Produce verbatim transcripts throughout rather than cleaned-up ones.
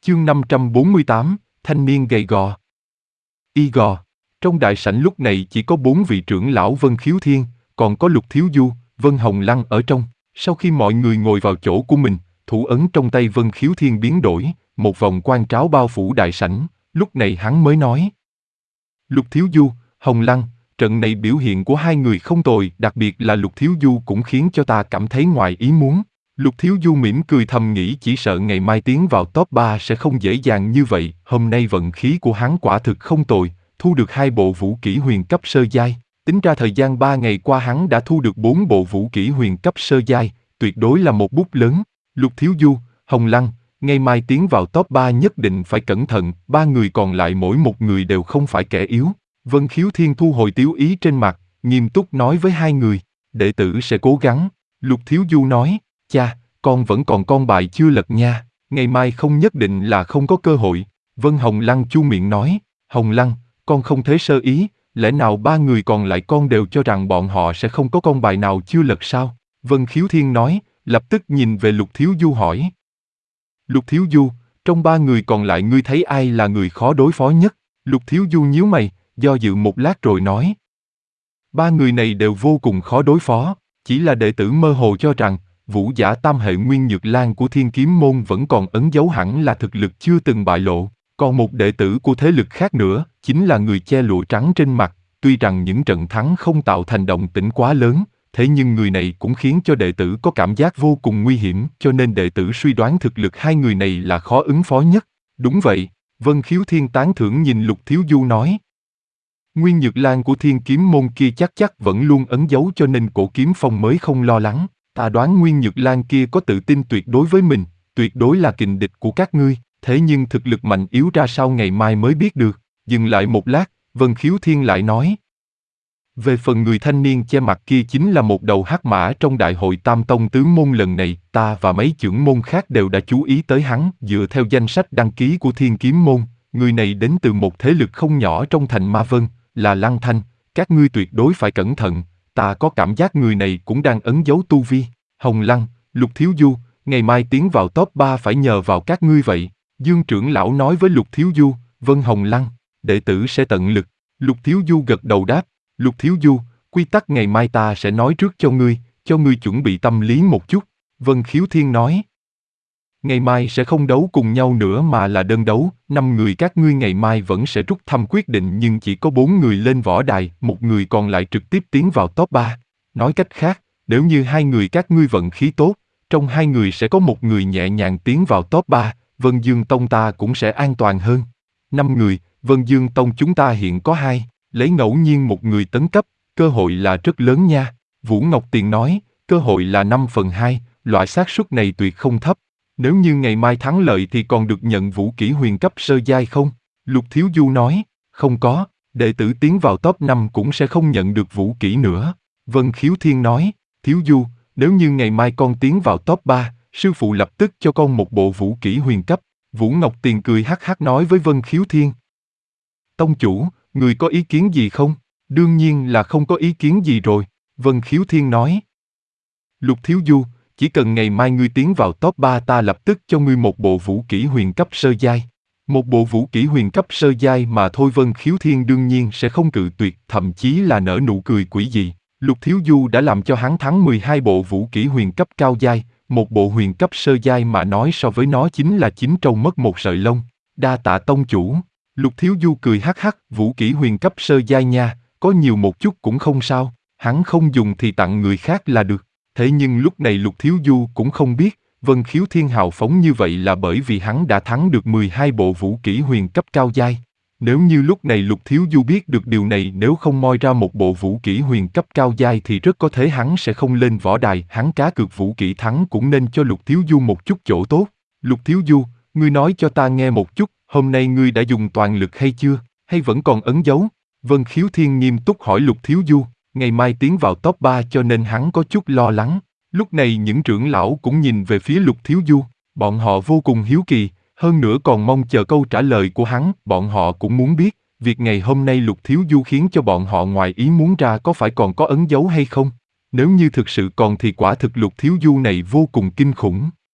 Chương năm trăm bốn mươi tám, thanh niên gầy gò. Y gò. Trong đại sảnh lúc này chỉ có bốn vị trưởng lão Vân Khiếu Thiên, còn có Lục Thiếu Du, Vân Hồng Lăng ở trong. Sau khi mọi người ngồi vào chỗ của mình, thủ ấn trong tay Vân Khiếu Thiên biến đổi, một vòng quang tráo bao phủ đại sảnh, lúc này hắn mới nói. Lục Thiếu Du, Hồng Lăng, trận này biểu hiện của hai người không tồi, đặc biệt là Lục Thiếu Du cũng khiến cho ta cảm thấy ngoài ý muốn. Lục Thiếu Du mỉm cười thầm nghĩ chỉ sợ ngày mai tiến vào top ba sẽ không dễ dàng như vậy, hôm nay vận khí của hắn quả thực không tồi, thu được hai bộ vũ kỹ huyền cấp sơ giai, tính ra thời gian ba ngày qua hắn đã thu được bốn bộ vũ kỹ huyền cấp sơ giai, tuyệt đối là một bút lớn. Lục Thiếu Du, Hồng Lăng, ngày mai tiến vào top ba nhất định phải cẩn thận, ba người còn lại mỗi một người đều không phải kẻ yếu. Vân Khiếu Thiên thu hồi tiếu ý trên mặt, nghiêm túc nói với hai người, đệ tử sẽ cố gắng. Lục Thiếu Du nói, cha, con vẫn còn con bài chưa lật nha, ngày mai không nhất định là không có cơ hội. Vân Hồng Lăng chu miệng nói, Hồng Lăng, con không thế sơ ý, lẽ nào ba người còn lại con đều cho rằng bọn họ sẽ không có con bài nào chưa lật sao? Vân Khiếu Thiên nói, lập tức nhìn về Lục Thiếu Du hỏi. Lục Thiếu Du, trong ba người còn lại ngươi thấy ai là người khó đối phó nhất? Lục Thiếu Du nhíu mày, do dự một lát rồi nói. Ba người này đều vô cùng khó đối phó, chỉ là đệ tử mơ hồ cho rằng, vũ giả tam hệ Nguyên Nhược Lan của Thiên Kiếm Môn vẫn còn ẩn giấu hẳn là thực lực chưa từng bại lộ, còn một đệ tử của thế lực khác nữa, chính là người che lụa trắng trên mặt, tuy rằng những trận thắng không tạo thành động tĩnh quá lớn, thế nhưng người này cũng khiến cho đệ tử có cảm giác vô cùng nguy hiểm, cho nên đệ tử suy đoán thực lực hai người này là khó ứng phó nhất. Đúng vậy, Vân Khiếu Thiên tán thưởng nhìn Lục Thiếu Du nói. Nguyên Nhược Lan của Thiên Kiếm Môn kia chắc chắc vẫn luôn ẩn giấu cho nên Cổ Kiếm Phong mới không lo lắng. Ta đoán Nguyên Nhược Lan kia có tự tin tuyệt đối với mình, tuyệt đối là kình địch của các ngươi, thế nhưng thực lực mạnh yếu ra sao ngày mai mới biết được. Dừng lại một lát, Vân Khiếu Thiên lại nói. Về phần người thanh niên che mặt kia chính là một đầu hắc mã trong đại hội Tam Tông Tướng Môn lần này, ta và mấy trưởng môn khác đều đã chú ý tới hắn, dựa theo danh sách đăng ký của Thiên Kiếm Môn, người này đến từ một thế lực không nhỏ trong thành Ma Vân, là Lăng Thanh, các ngươi tuyệt đối phải cẩn thận. Ta có cảm giác người này cũng đang ẩn giấu tu vi. Hồng Lăng, Lục Thiếu Du, ngày mai tiến vào top ba phải nhờ vào các ngươi vậy. Dương trưởng lão nói với Lục Thiếu Du, Vân Hồng Lăng, đệ tử sẽ tận lực. Lục Thiếu Du gật đầu đáp, Lục Thiếu Du, quy tắc ngày mai ta sẽ nói trước cho ngươi, cho ngươi chuẩn bị tâm lý một chút. Vân Khiếu Thiên nói, ngày mai sẽ không đấu cùng nhau nữa mà là đơn đấu, năm người các ngươi ngày mai vẫn sẽ rút thăm quyết định nhưng chỉ có bốn người lên võ đài, một người còn lại trực tiếp tiến vào top ba. Nói cách khác, nếu như hai người các ngươi vận khí tốt, trong hai người sẽ có một người nhẹ nhàng tiến vào top ba, Vân Dương Tông ta cũng sẽ an toàn hơn. Năm người, Vân Dương Tông chúng ta hiện có hai, lấy ngẫu nhiên một người tấn cấp, cơ hội là rất lớn nha. Vũ Ngọc Tiền nói, cơ hội là năm phần hai, loại xác suất này tuyệt không thấp. Nếu như ngày mai thắng lợi thì còn được nhận vũ kỹ huyền cấp sơ giai không? Lục Thiếu Du nói, không có, đệ tử tiến vào top năm cũng sẽ không nhận được vũ kỹ nữa. Vân Khiếu Thiên nói, Thiếu Du, nếu như ngày mai con tiến vào top ba, sư phụ lập tức cho con một bộ vũ kỹ huyền cấp. Vũ Ngọc Tiền cười hắc hắc nói với Vân Khiếu Thiên. Tông chủ, người có ý kiến gì không? Đương nhiên là không có ý kiến gì rồi, Vân Khiếu Thiên nói. Lục Thiếu Du, chỉ cần ngày mai ngươi tiến vào top ba ta lập tức cho ngươi một bộ vũ kỹ huyền cấp sơ giai. Một bộ vũ kỹ huyền cấp sơ giai mà thôi. Vân Khiếu Thiên đương nhiên sẽ không cự tuyệt, thậm chí là nở nụ cười quỷ dị. Lục Thiếu Du đã làm cho hắn thắng mười hai bộ vũ kỹ huyền cấp cao giai, một bộ huyền cấp sơ giai mà nói so với nó chính là chín trâu mất một sợi lông. Đa tạ tông chủ. Lục Thiếu Du cười hắc hắc, vũ kỹ huyền cấp sơ giai nha, có nhiều một chút cũng không sao, hắn không dùng thì tặng người khác là được. Thế nhưng lúc này Lục Thiếu Du cũng không biết, Vân Khiếu Thiên hào phóng như vậy là bởi vì hắn đã thắng được mười hai bộ vũ kỹ huyền cấp cao giai. Nếu như lúc này Lục Thiếu Du biết được điều này, nếu không moi ra một bộ vũ kỹ huyền cấp cao giai thì rất có thể hắn sẽ không lên võ đài, hắn cá cược vũ kỹ thắng cũng nên cho Lục Thiếu Du một chút chỗ tốt. Lục Thiếu Du, ngươi nói cho ta nghe một chút, hôm nay ngươi đã dùng toàn lực hay chưa, hay vẫn còn ẩn giấu? Vân Khiếu Thiên nghiêm túc hỏi Lục Thiếu Du, ngày mai tiến vào top ba cho nên hắn có chút lo lắng. Lúc này những trưởng lão cũng nhìn về phía Lục Thiếu Du, bọn họ vô cùng hiếu kỳ, hơn nữa còn mong chờ câu trả lời của hắn, bọn họ cũng muốn biết, việc ngày hôm nay Lục Thiếu Du khiến cho bọn họ ngoài ý muốn ra có phải còn có ẩn giấu hay không? Nếu như thực sự còn thì quả thực Lục Thiếu Du này vô cùng kinh khủng.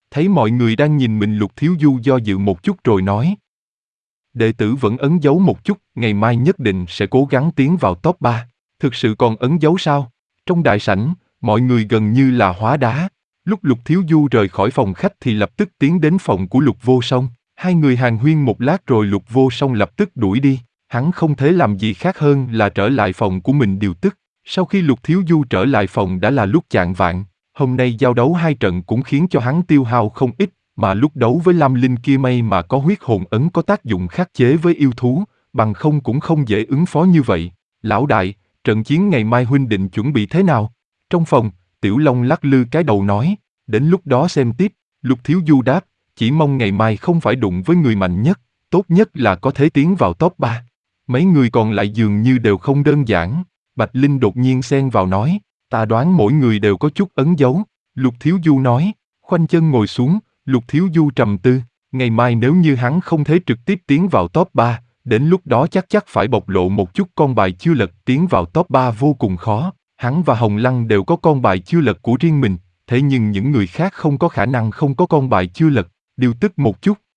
Thấy mọi người đang nhìn mình, Lục Thiếu Du do dự một chút rồi nói. Đệ tử vẫn ấn dấu một chút, ngày mai nhất định sẽ cố gắng tiến vào top ba. Thực sự còn ấn dấu sao? Trong đại sảnh, mọi người gần như là hóa đá. Lúc Lục Thiếu Du rời khỏi phòng khách thì lập tức tiến đến phòng của Lục Vô Song. Hai người hàn huyên một lát rồi Lục Vô Song lập tức đuổi đi. Hắn không thể làm gì khác hơn là trở lại phòng của mình điều tức. Sau khi Lục Thiếu Du trở lại phòng đã là lúc chạng vạng. Hôm nay giao đấu hai trận cũng khiến cho hắn tiêu hao không ít, mà lúc đấu với Lam Linh kia may mà có huyết hồn ấn có tác dụng khắc chế với yêu thú, bằng không cũng không dễ ứng phó như vậy. Lão đại, trận chiến ngày mai huynh định chuẩn bị thế nào? Trong phòng, Tiểu Long lắc lư cái đầu nói, đến lúc đó xem tiếp. Lục Thiếu Du đáp, chỉ mong ngày mai không phải đụng với người mạnh nhất, tốt nhất là có thể tiến vào top ba. Mấy người còn lại dường như đều không đơn giản. Bạch Linh đột nhiên xen vào nói, ta đoán mỗi người đều có chút ấn dấu. Lục Thiếu Du nói, khoanh chân ngồi xuống. Lục Thiếu Du trầm tư, ngày mai nếu như hắn không thể trực tiếp tiến vào top ba, đến lúc đó chắc chắc phải bộc lộ một chút con bài chưa lật, tiến vào top ba vô cùng khó. Hắn và Hồng Lăng đều có con bài chưa lật của riêng mình, thế nhưng những người khác không có khả năng không có con bài chưa lật. Điều tức một chút,